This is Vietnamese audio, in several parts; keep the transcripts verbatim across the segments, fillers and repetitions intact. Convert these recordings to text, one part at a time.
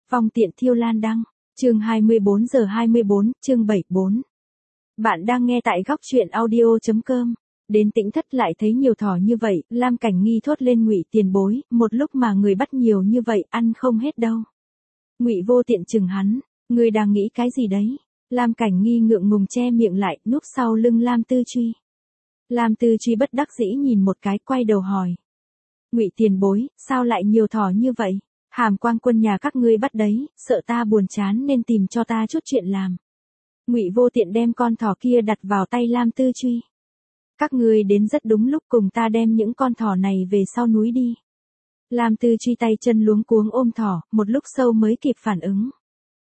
Vong tiện thiêu lan đăng, chương hai mươi bốn giờ hai mươi bốn, chương bảy mươi bốn. Bạn đang nghe tại góc truyện audio chấm com. Đến Tĩnh Thất lại thấy nhiều thỏ như vậy, Lam Cảnh Nghi thốt lên Ngụy tiền bối, một lúc mà người bắt nhiều như vậy, ăn không hết đâu. Ngụy Vô Tiện chừng hắn, ngươi đang nghĩ cái gì đấy? Lam Cảnh Nghi ngượng ngùng che miệng lại, núp sau lưng Lam Tư Truy. Lam Tư Truy bất đắc dĩ nhìn một cái, quay đầu hỏi. Ngụy tiền bối, sao lại nhiều thỏ như vậy? Hàm Quang Quân nhà các ngươi bắt đấy, sợ ta buồn chán nên tìm cho ta chút chuyện làm. Ngụy Vô Tiện đem con thỏ kia đặt vào tay Lam Tư Truy. Các ngươi đến rất đúng lúc, cùng ta đem những con thỏ này về sau núi đi. Lam Tư Truy tay chân luống cuống ôm thỏ, một lúc sau mới kịp phản ứng.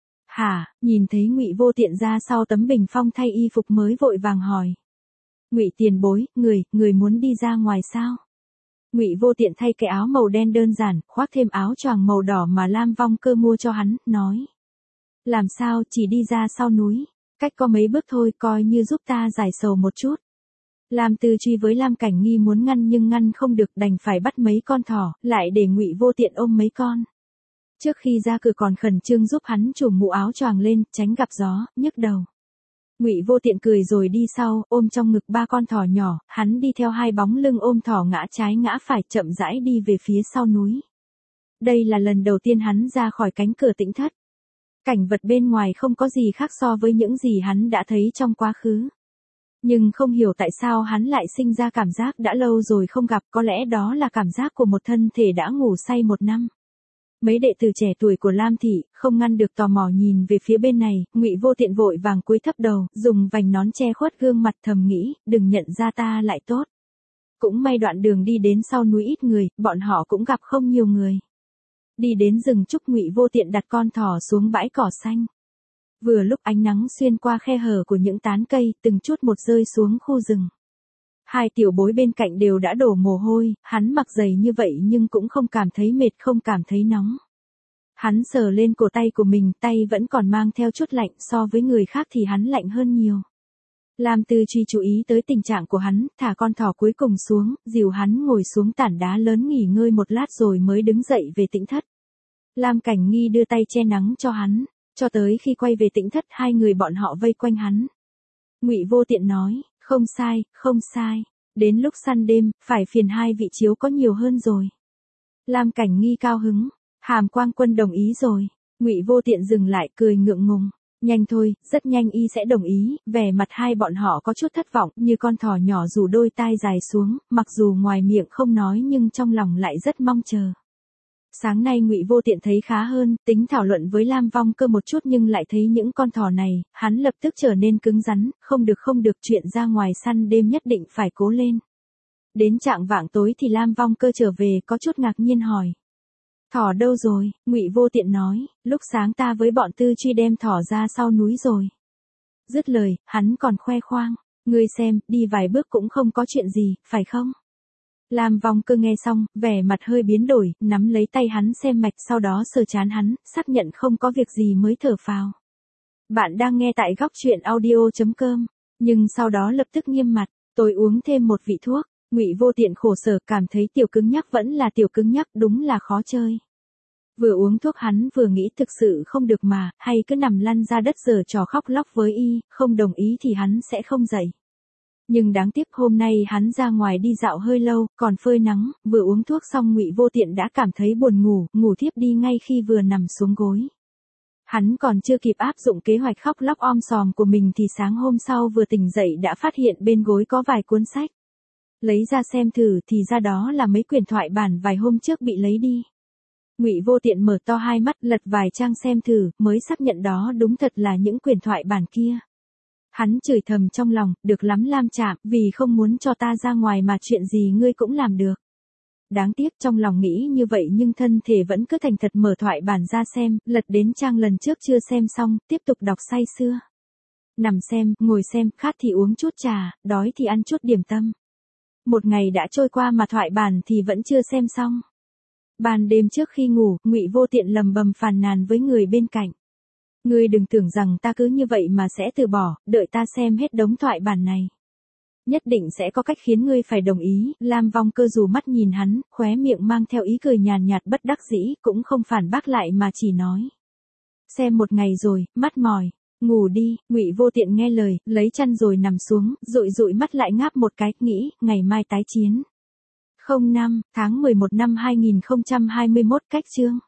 Hả? Nhìn thấy Ngụy Vô Tiện ra sau tấm bình phong thay y phục mới vội vàng hỏi. Ngụy tiền bối, người, người muốn đi ra ngoài sao? Ngụy Vô Tiện thay cái áo màu đen đơn giản, khoác thêm áo choàng màu đỏ mà Lam Vong Cơ mua cho hắn, nói. Làm sao, chỉ đi ra sau núi, cách có mấy bước thôi, coi như giúp ta giải sầu một chút. Lam Tư Truy với Lam Cảnh Nghi muốn ngăn nhưng ngăn không được, đành phải bắt mấy con thỏ, lại để Ngụy Vô Tiện ôm mấy con. Trước khi ra cửa còn khẩn trương giúp hắn trùm mũ áo choàng lên, tránh gặp gió, nhức đầu. Ngụy Vô Tiện cười rồi đi sau, ôm trong ngực ba con thỏ nhỏ, hắn đi theo hai bóng lưng ôm thỏ ngã trái ngã phải, chậm rãi đi về phía sau núi. Đây là lần đầu tiên hắn ra khỏi cánh cửa Tĩnh Thất. Cảnh vật bên ngoài không có gì khác so với những gì hắn đã thấy trong quá khứ. Nhưng không hiểu tại sao hắn lại sinh ra cảm giác đã lâu rồi không gặp, có lẽ đó là cảm giác của một thân thể đã ngủ say một năm. Mấy đệ tử trẻ tuổi của Lam Thị, không ngăn được tò mò nhìn về phía bên này, Ngụy Vô Tiện vội vàng cúi thấp đầu, dùng vành nón che khuất gương mặt, thầm nghĩ, đừng nhận ra ta lại tốt. Cũng may đoạn đường đi đến sau núi ít người, bọn họ cũng gặp không nhiều người. Đi đến rừng trúc, Ngụy Vô Tiện đặt con thỏ xuống bãi cỏ xanh. Vừa lúc ánh nắng xuyên qua khe hở của những tán cây, từng chút một rơi xuống khu rừng. Hai tiểu bối bên cạnh đều đã đổ mồ hôi, hắn mặc giày như vậy nhưng cũng không cảm thấy mệt, không cảm thấy nóng. Hắn sờ lên cổ tay của mình, tay vẫn còn mang theo chút lạnh, so với người khác thì hắn lạnh hơn nhiều. Lam Tư Truy chú ý tới tình trạng của hắn, thả con thỏ cuối cùng xuống, dìu hắn ngồi xuống tảng đá lớn nghỉ ngơi một lát rồi mới đứng dậy về Tĩnh Thất. Lam Cảnh Nghi đưa tay che nắng cho hắn, cho tới khi quay về Tĩnh Thất hai người bọn họ vây quanh hắn. Ngụy Vô Tiện nói, không sai, không sai, đến lúc săn đêm, phải phiền hai vị chiếu có nhiều hơn rồi. Lam Cảnh Nghi cao hứng, Hàm Quang Quân đồng ý rồi. Ngụy Vô Tiện dừng lại, cười ngượng ngùng. Nhanh thôi, rất nhanh y sẽ đồng ý. Vẻ mặt hai bọn họ có chút thất vọng, như con thỏ nhỏ rủ đôi tai dài xuống, mặc dù ngoài miệng không nói nhưng trong lòng lại rất mong chờ. Sáng nay Ngụy Vô Tiện thấy khá hơn, tính thảo luận với Lam Vong Cơ một chút nhưng lại thấy những con thỏ này, hắn lập tức trở nên cứng rắn, không được không được, chuyện ra ngoài săn đêm nhất định phải cố lên. Đến chạng vạng tối thì Lam Vong Cơ trở về, có chút ngạc nhiên hỏi. Thỏ đâu rồi? Ngụy Vô Tiện nói, lúc sáng ta với bọn Tư Truy đem thỏ ra sau núi rồi. Dứt lời, hắn còn khoe khoang, ngươi xem, đi vài bước cũng không có chuyện gì, phải không? Lam Vong Cơ nghe xong, vẻ mặt hơi biến đổi, nắm lấy tay hắn xem mạch, sau đó sờ trán hắn, xác nhận không có việc gì mới thở phào. Bạn đang nghe tại góc truyện audio chấm com, nhưng sau đó lập tức nghiêm mặt, tôi uống thêm một vị thuốc. Ngụy Vô Tiện khổ sở, cảm thấy tiểu cứng nhắc vẫn là tiểu cứng nhắc, đúng là khó chơi. Vừa uống thuốc hắn vừa nghĩ thực sự không được mà, hay cứ nằm lăn ra đất giở trò khóc lóc với y, không đồng ý thì hắn sẽ không dậy. Nhưng đáng tiếc hôm nay hắn ra ngoài đi dạo hơi lâu, còn phơi nắng, vừa uống thuốc xong Ngụy Vô Tiện đã cảm thấy buồn ngủ, ngủ thiếp đi ngay khi vừa nằm xuống gối. Hắn còn chưa kịp áp dụng kế hoạch khóc lóc om sòm của mình thì sáng hôm sau vừa tỉnh dậy đã phát hiện bên gối có vài cuốn sách. Lấy ra xem thử thì ra đó là mấy quyển thoại bản vài hôm trước bị lấy đi. Ngụy Vô Tiện mở to hai mắt, lật vài trang xem thử, mới xác nhận đó đúng thật là những quyển thoại bản kia. Hắn chửi thầm trong lòng, được lắm Lam Trạm, vì không muốn cho ta ra ngoài mà chuyện gì ngươi cũng làm được. Đáng tiếc, trong lòng nghĩ như vậy nhưng thân thể vẫn cứ thành thật mở thoại bản ra xem, lật đến trang lần trước chưa xem xong, tiếp tục đọc say sưa. Nằm xem, ngồi xem, khát thì uống chút trà, đói thì ăn chút điểm tâm. Một ngày đã trôi qua mà thoại bản thì vẫn chưa xem xong. Ban đêm trước khi ngủ, Ngụy Vô Tiện lầm bầm phàn nàn với người bên cạnh. Ngươi đừng tưởng rằng ta cứ như vậy mà sẽ từ bỏ, đợi ta xem hết đống thoại bản này. Nhất định sẽ có cách khiến ngươi phải đồng ý. Lam Vong Cơ dù mắt nhìn hắn, khóe miệng mang theo ý cười nhàn nhạt bất đắc dĩ, cũng không phản bác lại mà chỉ nói. Xem một ngày rồi, mắt mỏi. Ngủ đi, Ngụy Vô Tiện nghe lời, lấy chăn rồi nằm xuống, dụi dụi mắt lại ngáp một cái, nghĩ, ngày mai tái chiến. không năm, tháng mười một năm hai nghìn không trăm hai mươi mốt, cách chương.